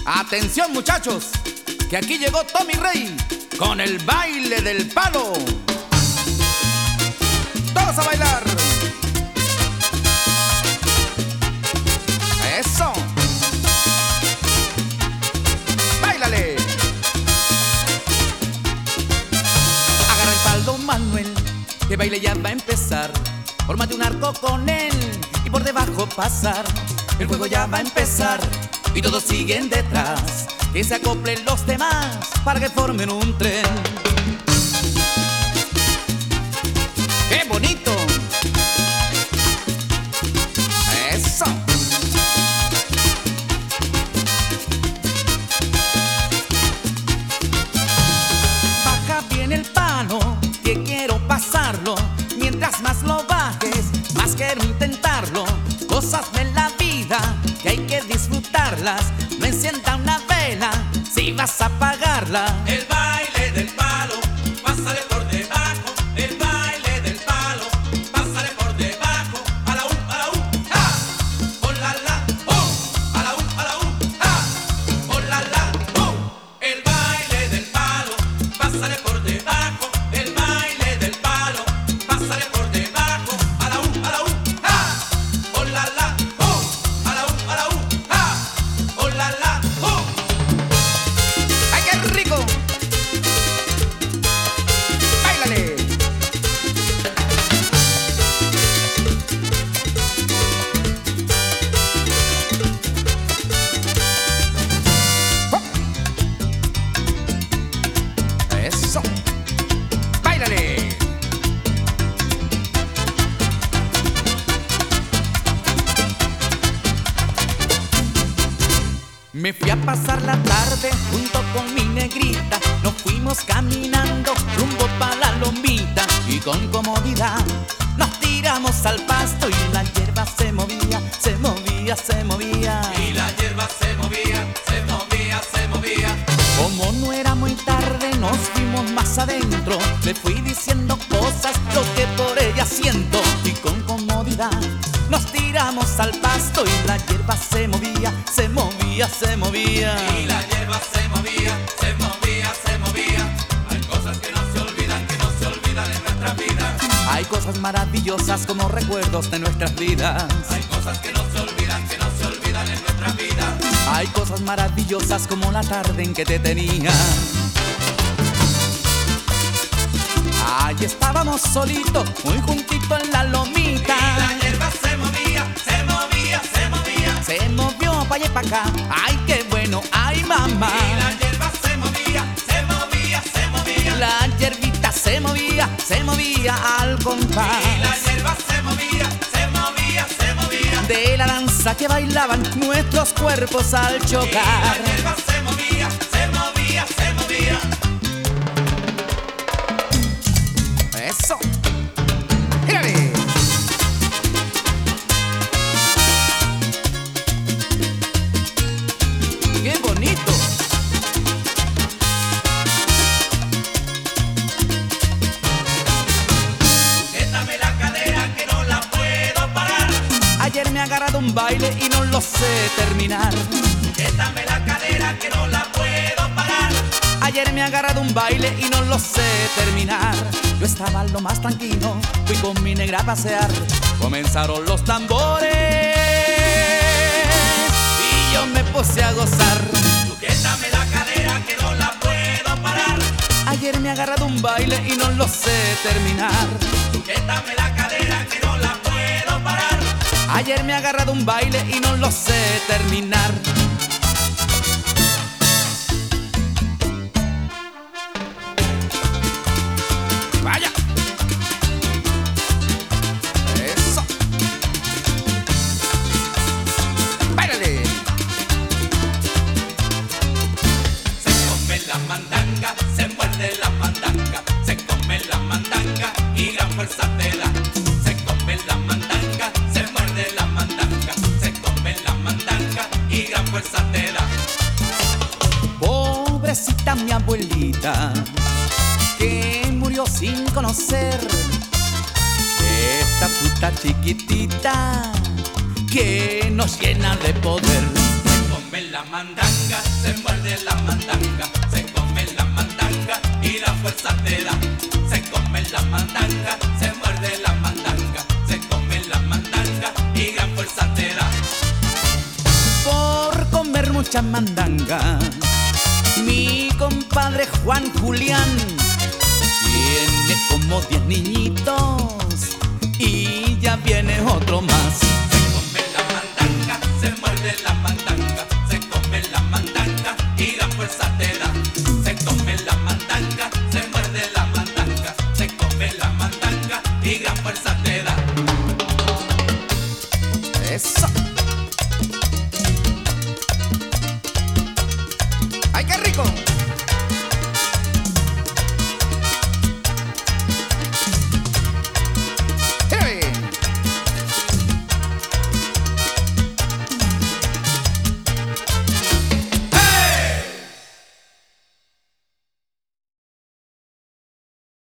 Atención muchachos, que aquí llegó Tommy Rey con el baile del palo. Todos a bailar. Eso. Báilale. Agarra el palo Manuel, que baile ya va a empezar. Fórmate un arco con él y por debajo pasar. El juego ya va a empezar y todos siguen detrás. Que se acoplen los demás para que formen un tren. ¡Qué bonito! ¡Eso! Baja bien el palo, que quiero pasarlo. Mientras más lo bajes, más quiero intentarlo. Cosas de la vida que hay que disfrutarlas. No encienda una vela si vas a apagarla. El baile del palo, pásale por debajo. El baile del palo, pásale por debajo. A la ja, oh la la, oh, a la ja, oh la la, oh. El baile del palo, pásale por debajo. El baile del palo, pásale por debajo. A la ja, oh la la, oh, a la ja, oh la la, oh. ¡Ay, qué rico! ¡Báilale! ¡Eso! ¡Báilale! Me fui a pasar la tarde junto con mi negrita. Nos fuimos caminando rumbo pa' la lomita. Y con comodidad nos tiramos al pasto. Y la hierba se movía, se movía, se movía. Y la hierba se movía, se movía, se movía. Como no era muy tarde, nos fuimos más adentro. Le fui diciendo cosas, lo que por ella siento. Y con comodidad nos tiramos al pasto. Y la hierba se movía, se movía, se movía. Y la hierba se movía, se movía, se movía. Hay cosas que no se olvidan, que no se olvidan en nuestra vida. Hay cosas maravillosas como recuerdos de nuestras vidas. Hay cosas que no se olvidan, que no se olvidan en nuestra vida. Hay cosas maravillosas como la tarde en que te tenía. Allí estábamos solitos, muy juntito en la lomita. Y la hierba se movía, se movía, se movía. Se movió pa' allá y pa' acá, ay qué bueno, ay mamá. Y la hierba se movía, se movía, se movía. La hierbita se movía al compás. Y la hierba se movía, se movía, se movía. De la danza que bailaban nuestros cuerpos al Y chocar. la hierba se movía, se movía, se movía. Eso. ¡Gírale! ¡Qué bonito! Sujétame la cadera que no la puedo parar. Ayer me he agarrado un baile y no lo sé terminar. Sujétame la cadera que no la puedo parar. Ayer me he agarrado un baile y no lo sé terminar. Yo estaba lo más tranquilo, fui con mi negra a pasear. Comenzaron los tambores y yo me puse a gozar. Sujétame la cadera que no la puedo parar. Ayer me he agarrado un baile y no lo sé terminar. Sujétame la cadera que no la puedo parar. Ayer me he agarrado un baile y no lo sé terminar. ¡Vaya! ¡Eso! ¡Báilale! Se come la mandanga, se muerde la mandanga. Se come la mandanga y gran fuerza te da. Se come la mandanga, se muerde la mandanga. Se come la mandanga y gran fuerza te da. Pobrecita mi abuelita, que murió sin conocer esta fruta chiquitita que nos llena de poder. Se come la la mandanga, se muerde la mandanga, se come la mandanga y la fuerza te da. Se come la mandanga, se muerde la mandanga, se come la mandanga y gran fuerza te da. Por comer mucha mandanga, mi compadre Juan Julián tiene como 10 niñitos y ya viene otro más. Se come la mandanga, se muerde la mandanga.